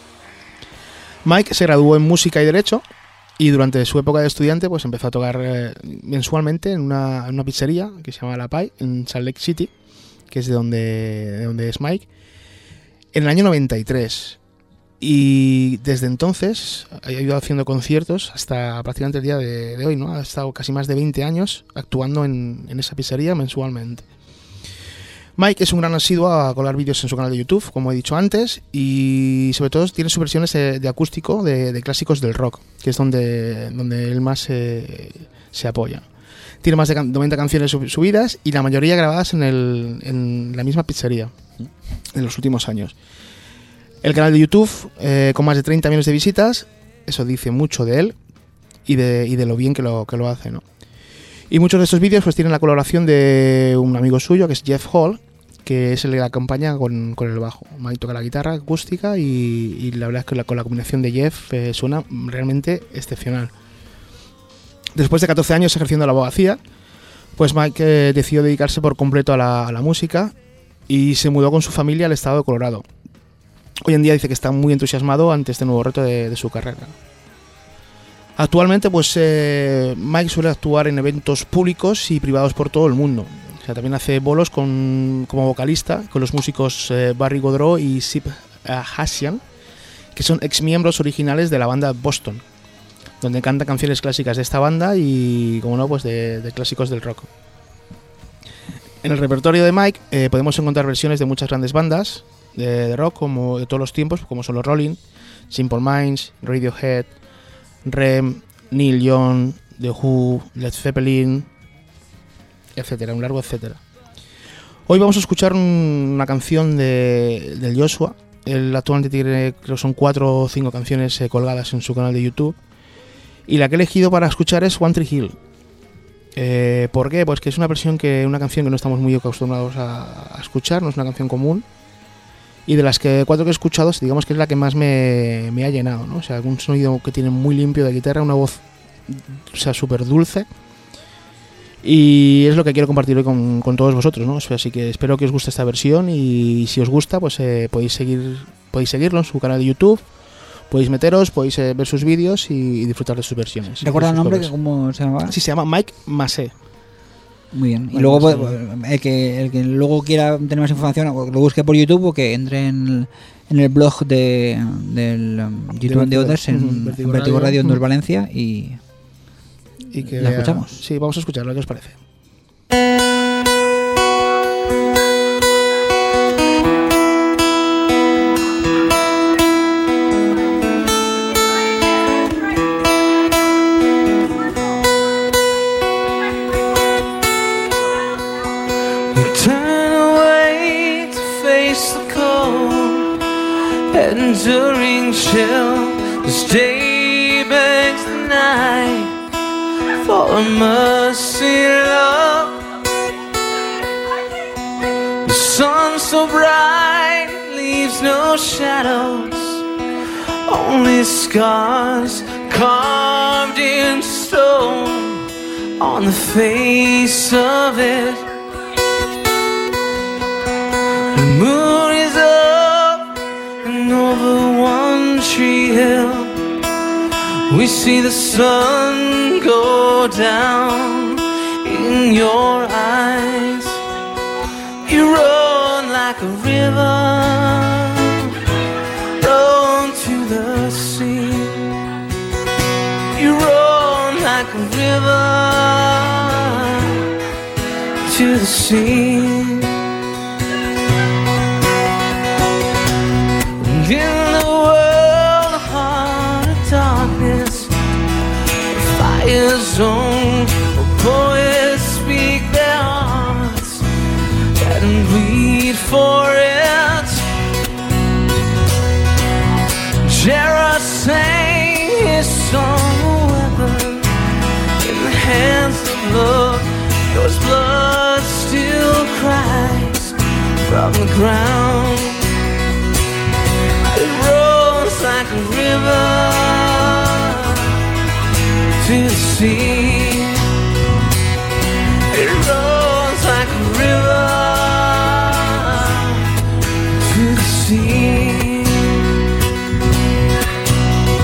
Mike se graduó en música y derecho y durante su época de estudiante pues empezó a tocar eh, mensualmente en una, en una pizzería que se llama La Pie en Salt Lake City, que es de donde, de donde es Mike, en el año noventa y tres. Y desde entonces ha ido haciendo conciertos hasta prácticamente el día de, de hoy, ¿no? Ha estado casi más de veinte años actuando en, en esa pizzería mensualmente. Mike es un gran asiduo a colar vídeos en su canal de YouTube, como he dicho antes, y sobre todo tiene sus versiones de, de acústico de, de clásicos del rock, que es donde, donde él más eh, se apoya. Tiene más de noventa canciones subidas y la mayoría grabadas en, el, en la misma pizzería en los últimos años. El canal de YouTube, eh, con más de treinta millones de visitas, eso dice mucho de él y de, y de lo bien que lo, que lo hace, ¿no? Y muchos de estos vídeos pues tienen la colaboración de un amigo suyo, que es Jeff Hall, que es el que le acompaña con, con el bajo. Mike toca la guitarra acústica y, y la verdad es que la, con la combinación de Jeff eh, suena realmente excepcional. Después de catorce años ejerciendo la abogacía, pues Mike eh, decidió dedicarse por completo a la, a la música y se mudó con su familia al estado de Colorado. Hoy en día dice que está muy entusiasmado ante este nuevo reto de, de su carrera. Actualmente pues eh, Mike suele actuar en eventos públicos y privados por todo el mundo. O sea, también hace bolos con, como vocalista con los músicos eh, Barry Goudreau y Sip Hassian, que son ex miembros originales de la banda Boston, donde canta canciones clásicas de esta banda y, como no, pues de, de clásicos del rock. En el repertorio de Mike eh, podemos encontrar versiones de muchas grandes bandas de, de rock como de todos los tiempos, como son los Rolling, Simple Minds, Radiohead, R E M, Neil Young, The Who, Led Zeppelin, etcétera, un largo etcétera. Hoy vamos a escuchar un, una canción de, del Joshua. Él actualmente tiene, creo son cuatro o cinco canciones eh, colgadas en su canal de YouTube. Y la que he elegido para escuchar es One Tree Hill. Eh, ¿Por qué? Pues que es una versión que, una canción que no estamos muy acostumbrados a, a escuchar, no es una canción común. Y de las que cuatro que he escuchado, digamos que es la que más me, me ha llenado, ¿no? O sea, un sonido que tiene muy limpio de guitarra, una voz, o sea, súper dulce. Y es lo que quiero compartir hoy con, con todos vosotros, ¿no? O sea, así que espero que os guste esta versión y si os gusta, pues eh, podéis seguir, podéis seguirlo en su canal de YouTube, podéis meteros, podéis eh, ver sus vídeos y, y disfrutar de sus versiones. ¿Recuerda el nombre? ¿Cómo se llamaba? Sí, se llama Mike Massé. Muy bien. Mike Y luego Massé. pues, el que el que luego quiera tener más información, o lo busque por YouTube o que entre en, en el blog de del um, YouTube and the Others en, Ujú, en Vertigo Vertigo Radio. Radio en Ujú. Dos Valencia y, Y que la vea- escuchamos. Sí, vamos a escucharla, ¿qué os parece? Turn away to face the cold, enduring chill. This day begs the night for a mercy, love. The sun so bright leaves no shadows, only scars carved in stone on the face of it. The moon is up and over One Tree Hill we see the sun go down in your eyes. You run like a river, run to the sea. You run like a river to the sea. And in the world, a heart of darkness, a fire zone, where poets speak their hearts and bleed for it. Jarrah sang his song, a weapon in the hands of love. Yours blood still cries from the ground. It rolls like a river to the sea. It rolls like a river to the sea.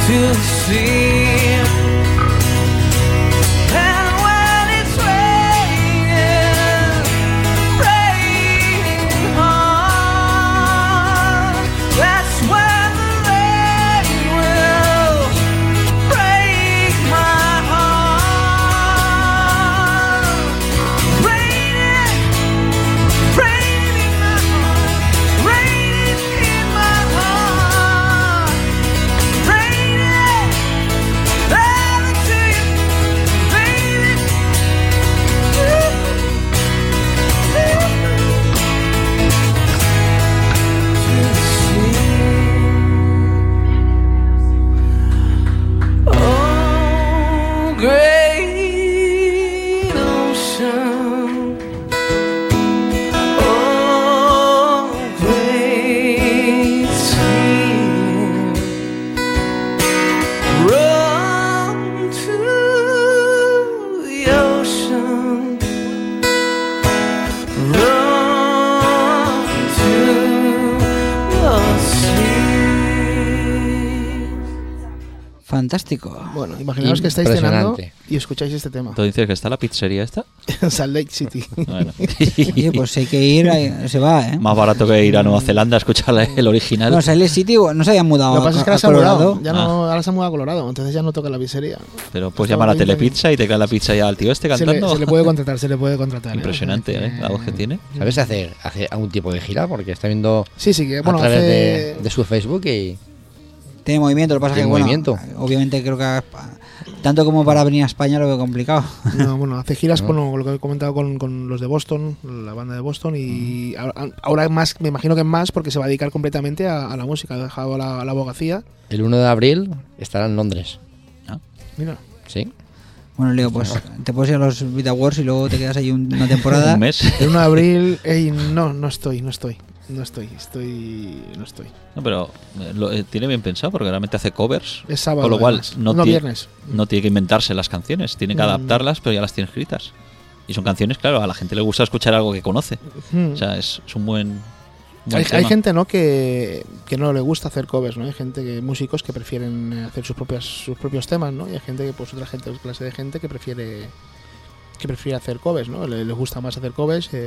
to the sea. And when it's raining, raining hard, that's when the rain will break my heart. Raining, raining my heart, raining in my heart, raining, love to you, baby. Oh, great ocean. Oh, great sea. Run to the ocean. Run to the sea. Fantástico. Bueno, imaginaos que estáis cenando Impresionante. y escucháis este tema. ¿Tú dices que está la pizzería esta? En Salt Lake City. Bueno. Oye, pues hay que ir, ahí- se va, ¿eh? Más barato que ir a Nueva Zelanda a escuchar el original. No, Silent City no se habían mudado Lo que pasa es que ahora a, se a ha Colorado. mudado. Ya no, ahora se ha mudado a Colorado, entonces ya no toca la pizzería. Pero puedes Estaba llamar a veinte Telepizza y te cae la pizza ya al tío este Se le, cantando. se le puede contratar, se le puede contratar. ¿eh? Impresionante, O sea ¿eh? La voz que tiene. ¿Sabes si hace, hace algún tipo de gira? Porque está viendo Sí, sí, que bueno, a través hace- de, de su Facebook y Tiene movimiento, lo que pasa es que, Tiene bueno, movimiento. obviamente creo que tanto como para venir a España lo veo complicado. No, bueno, hace giras No. con lo, lo que he comentado con, con los de Boston, la banda de Boston, y ahora, ahora más, me imagino que más porque se va a dedicar completamente a, a la música, ha dejado la, la abogacía. el uno de abril estará en Londres. Mira, ¿Sí? Bueno, Leo, pues te puedes ir a los Beat Awards y luego te quedas ahí un- una temporada. Un mes. el uno de abril, ey, no, no estoy, no estoy, no estoy, estoy, no estoy. No, pero eh, lo, eh, tiene bien pensado porque realmente hace covers. Es sábado, Con lo cual además. no, No, tie- viernes. no tiene que inventarse las canciones, tiene que Mm. adaptarlas, pero ya las tiene escritas. Y son canciones, claro, a la gente le gusta escuchar algo que conoce. Mm. O sea, es, es un buen. un buen Hay, tema. hay gente, ¿no?, que, que no le gusta hacer covers, ¿no? Hay gente, que músicos que prefieren hacer sus propias sus propios temas, ¿no? Y hay gente que, pues otra gente, otra clase de gente que prefiere que prefiere hacer covers, ¿no? Le, les gusta más hacer covers eh,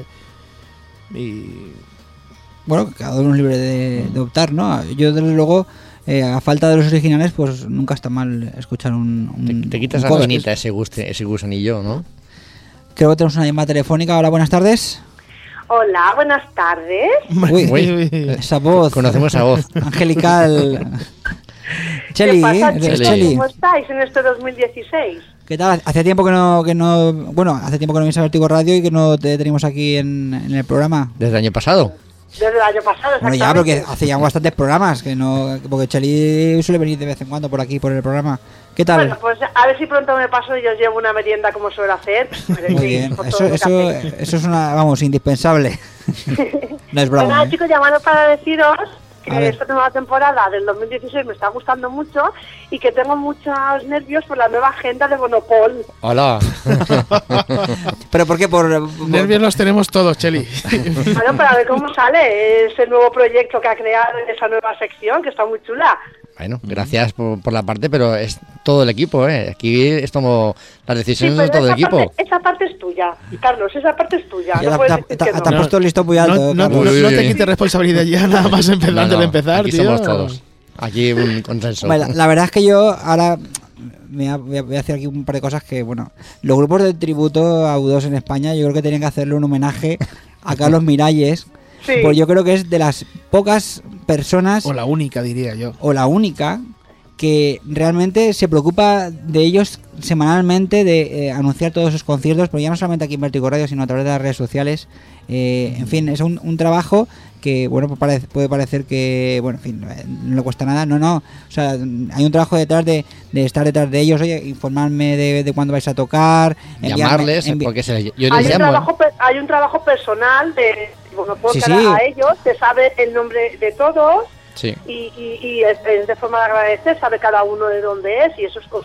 y Bueno, cada uno es libre de, de optar, ¿no? Yo, desde luego, eh, a falta de los originales, pues nunca está mal escuchar un, un Te, te quitas un la cover. espinita, ese, guste, ese gusanillo, ¿no? Creo que tenemos una llamada telefónica. Hola, buenas tardes. Hola, buenas tardes. Uy, Uy, esa voz conocemos esa voz. angelical. Cheli, ¿Qué pasa, ¿eh? chicos? Cheli. ¿Cómo estáis en este dos mil dieciséis? ¿Qué tal? Hace tiempo que no, que no, bueno, hace tiempo que no vienes a Vertigo Radio y que no te tenemos aquí en, en el programa. Desde el año pasado. Desde el año pasado, Bueno, exactamente. ya, porque hace ya bastantes programas, que no, porque Cheli suele venir de vez en cuando por aquí, por el programa. ¿Qué tal? Bueno, pues a ver si pronto me paso y os llevo una merienda como suelo hacer. Muy bien, Por eso, todo lo que eso, hacéis. eso es una, vamos, indispensable. No es Pues nada, broma, ¿eh? chicos, llamando para deciros A que ver. esta nueva temporada del dos mil dieciséis me está gustando mucho y que tengo muchos nervios por la nueva agenda de Monopol. Hola. ¿Pero por qué? Por, por- nervios los tenemos todos, Cheli. Bueno, para ver cómo sale ese nuevo proyecto que ha creado en esa nueva sección, que está muy chula. Bueno, gracias por, por la parte, pero es todo el equipo, ¿eh? Aquí es como las Sí, decisiones pero de todo el esa equipo. parte, esa parte es tuya, Carlos, esa parte es tuya. Ya No te, puedes te- decir te- que te no. ha puesto el listón muy alto, No, no, Carlos. no- Uy, no uy, te uy. quites responsabilidad ya nada más empezar, No, antes no, de empezar, aquí tío. somos todos. Aquí un consenso. Vale, la, la verdad es que yo ahora me voy a, voy a- voy a hacer aquí un par de cosas que, bueno, los grupos de tributo a U dos en España, yo creo que tenían que hacerle un homenaje a Carlos Miralles, Sí. porque yo creo que es de las pocas personas, O la única, diría yo. o la única, que realmente se preocupa de ellos semanalmente, de eh, anunciar todos sus conciertos, pero ya no solamente aquí en Vertigo Radio, sino a través de las redes sociales. Eh, en fin, es un, un trabajo que, bueno, pues parece- puede parecer que, bueno, en fin, eh, no le cuesta nada. No, no. O sea, hay un trabajo detrás de, de estar detrás de ellos, oye, informarme de, de cuándo vais a tocar, enviarme- Llamarles, envi- porque se les- yo Hay les un, llamo. ¿eh? trabajo, pe- hay un trabajo personal de Monopol Sí, cara sí. a ellos, se sabe el nombre de todos Sí. y, y, y es, es de forma de agradecer, sabe cada uno de dónde es y eso es, pues,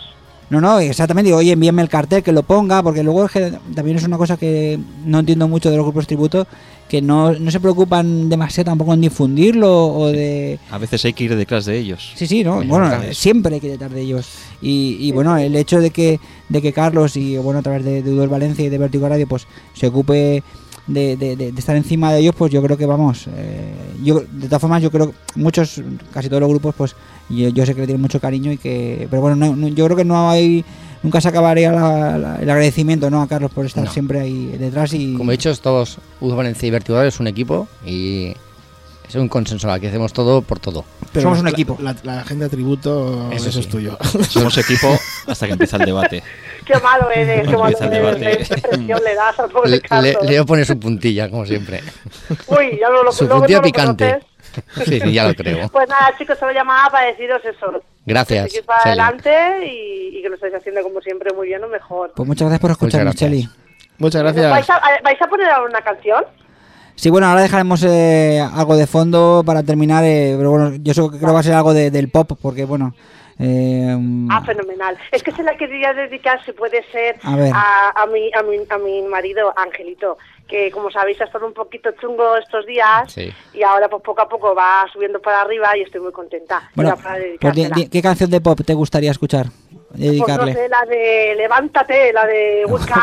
No, no, exactamente. Digo, oye, envíame el cartel, que lo ponga, porque luego es que también es una cosa que no entiendo mucho de los grupos tributo, que no, no se preocupan demasiado tampoco en difundirlo o de... A veces hay que ir detrás de ellos. Sí, sí, no, bueno, siempre hay que ir detrás de ellos. Y, y bueno, el hecho de que de que Carlos y bueno, a través de, de U dos Valencia y de Vértigo Radio, pues se ocupe de, de, de, de estar encima de ellos, pues yo creo que vamos, eh, yo de todas formas yo creo que muchos, casi todos los grupos, pues yo, yo sé que le tienen mucho cariño y que, pero bueno, no, no, yo creo que no hay, nunca se acabaría la, la, el agradecimiento, ¿no?, a Carlos por estar no. siempre ahí detrás. Y como he dicho, todos U dos Valencia y Vértigo Radio es un equipo y es un consenso, aquí hacemos todo por todo. Pero somos un equipo. La, la, la agenda tributo, eso, eso sí. es tuyo. Somos equipo hasta que empieza el debate. Qué malo eres, qué malo eres. Qué presión le das al pobre Carlos. Le, Leo pone su puntilla, como siempre. Uy, ya no lo Su luego puntilla no lo picante. conoces. Sí, sí, ya lo creo. Pues nada, chicos, solo llamaba para deciros eso. Gracias. Que seguís para Cheli. adelante y, y que lo estáis haciendo como siempre muy bien o mejor. Pues muchas gracias por escucharnos, Cheli. Muchas gracias. ¿Vais a, ¿Vais a poner alguna canción? Sí, bueno, ahora dejaremos eh, algo de fondo para terminar, eh, pero bueno, yo creo que va a ser algo de, del pop, porque bueno... Eh, ah, fenomenal. Es que se la quería dedicar, si puede ser, a, ver. a, a, mi, a, mi, a mi marido, Angelito, que como sabéis ha estado un poquito chungo estos días, sí. y ahora pues poco a poco va subiendo para arriba y estoy muy contenta. Bueno, para pues, di, ¿qué canción de pop te gustaría escuchar? Dedicarle. Pues no sé, la de Levántate, la de Wake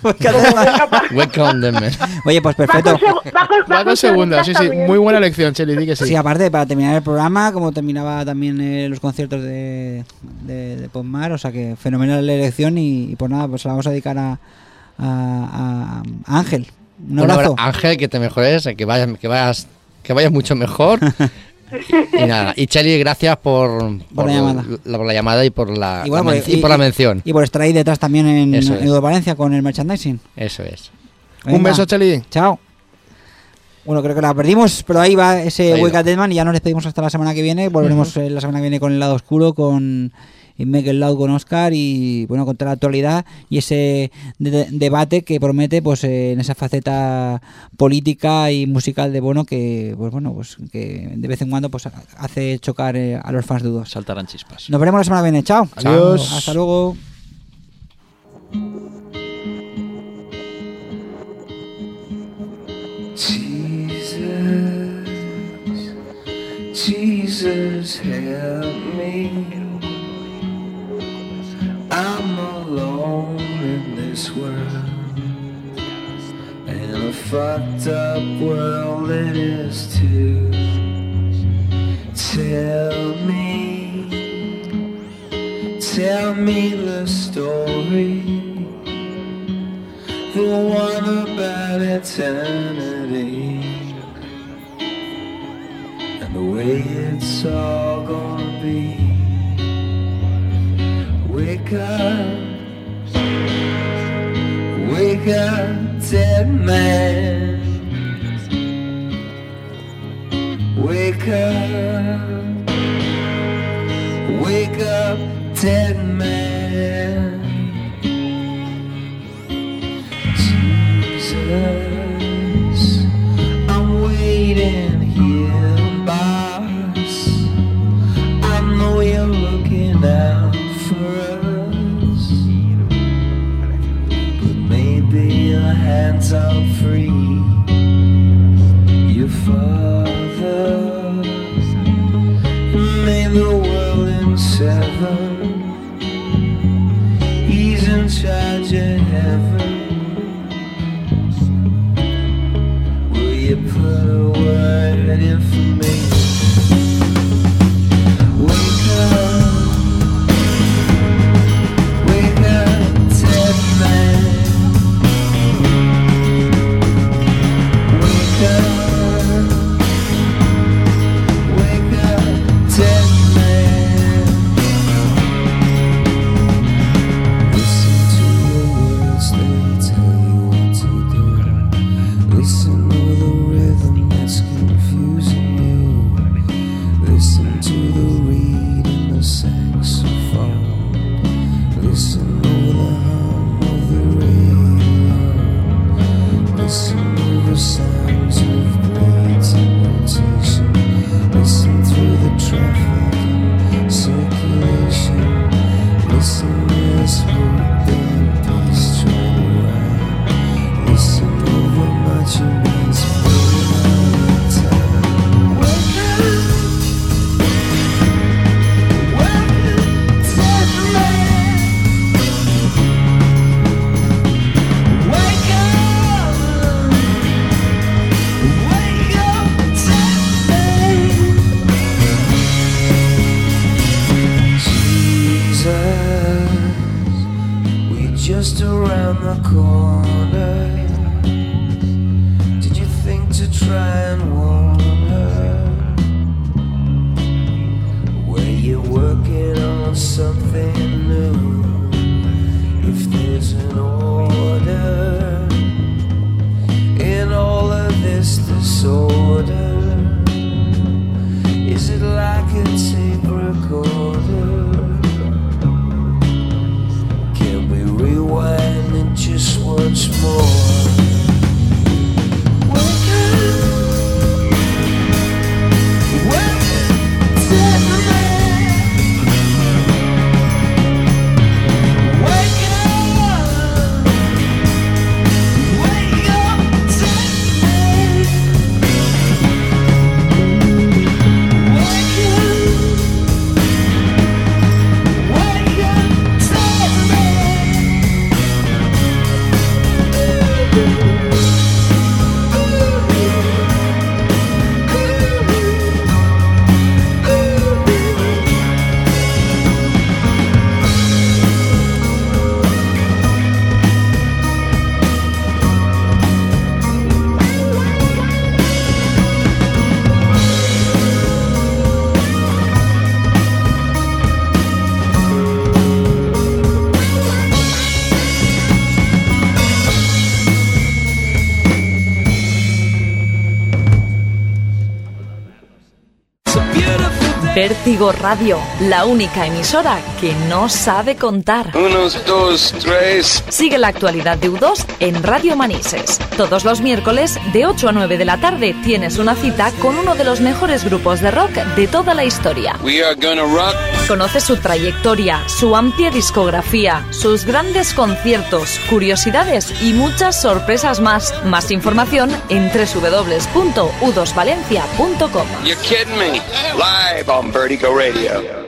Up. Wake Up, deme. Oye, pues perfecto. Va con, seg va con, va con segunda, sí, sí. También. Muy buena elección, Cheli, di que sí. Sí, aparte, para terminar el programa, como terminaba también eh, los conciertos de, de, de Popmar, o sea que fenomenal la elección y, y pues nada, pues la vamos a dedicar a, a, a Ángel. Un abrazo. Bueno, Ángel, que te mejores, que vayas, que vayas, que vayas mucho mejor. Y nada, y Cheli, gracias por, por, por, la llamada. La, por la llamada y por la, y, bueno, la, men y, y por la mención. Y por estar ahí detrás también en, en es. Valencia con el merchandising. Eso es. Venga. Un beso, Cheli. Chao. Bueno, creo que la perdimos, pero ahí va ese Wake Up Deadman y ya nos despedimos hasta la semana que viene. Volveremos uh-huh. la semana que viene con El Lado Oscuro, con Make It Loud con Oscar y bueno, contra la actualidad y ese de de debate que promete pues eh, en esa faceta política y musical de Bono que pues bueno, pues que de vez en cuando pues hace chocar eh, a los fans de U dos. Saltarán chispas. Nos veremos la semana que viene. Chao. Adiós. Chao. Hasta luego. Jesus, Jesus, help me. I'm alone in this world, and a fucked up world it is too. Tell me, tell me the story, the one about eternity, and the way it's all gonna be. Wake up, wake up, dead man. Wake up, wake up, dead man. Jesus, I'm waiting here, boss. I know you're looking out for us, but maybe your hands are free. Your father made the world in seven. He's in charge of heaven. Will you put a word in for me? Wake up, wake up, dead man. Wake up, wake up, dead man. Listen to the words they tell you what to do. Listen to the rhythm that's confusing you. Listen to the reed and the saxophone. Listen over the hum of the radio. Listen over sounds of blades in rotation. Listen through the traffic and circulation. Listen to the just hoping peace turn around. Listen over much of me's burning out of time. Wake up, wake up, dead man. Wake up, wake up, dead man. Jesus, we just around the corner. Did you think to try and warn her? Were you working on something new? If there's an order in all of this disorder, is it like a tape recorder? Can we rewind it just once more? Wake up, wake up, dead man. Wake up, wake up, dead man. Wake up, wake up, dead Vértigo Radio, la única emisora que no sabe contar. Unos, dos, tres. Sigue la actualidad de U dos en Radio Manises. Todos los miércoles, de ocho a nueve de la tarde, tienes una cita con uno de los mejores grupos de rock de toda la historia. We are gonna rock. Conoce su trayectoria, su amplia discografía, sus grandes conciertos, curiosidades y muchas sorpresas más. Más información en doble u doble u doble u punto u dos valencia punto com. You're kidding me. Live on Vertigo Radio.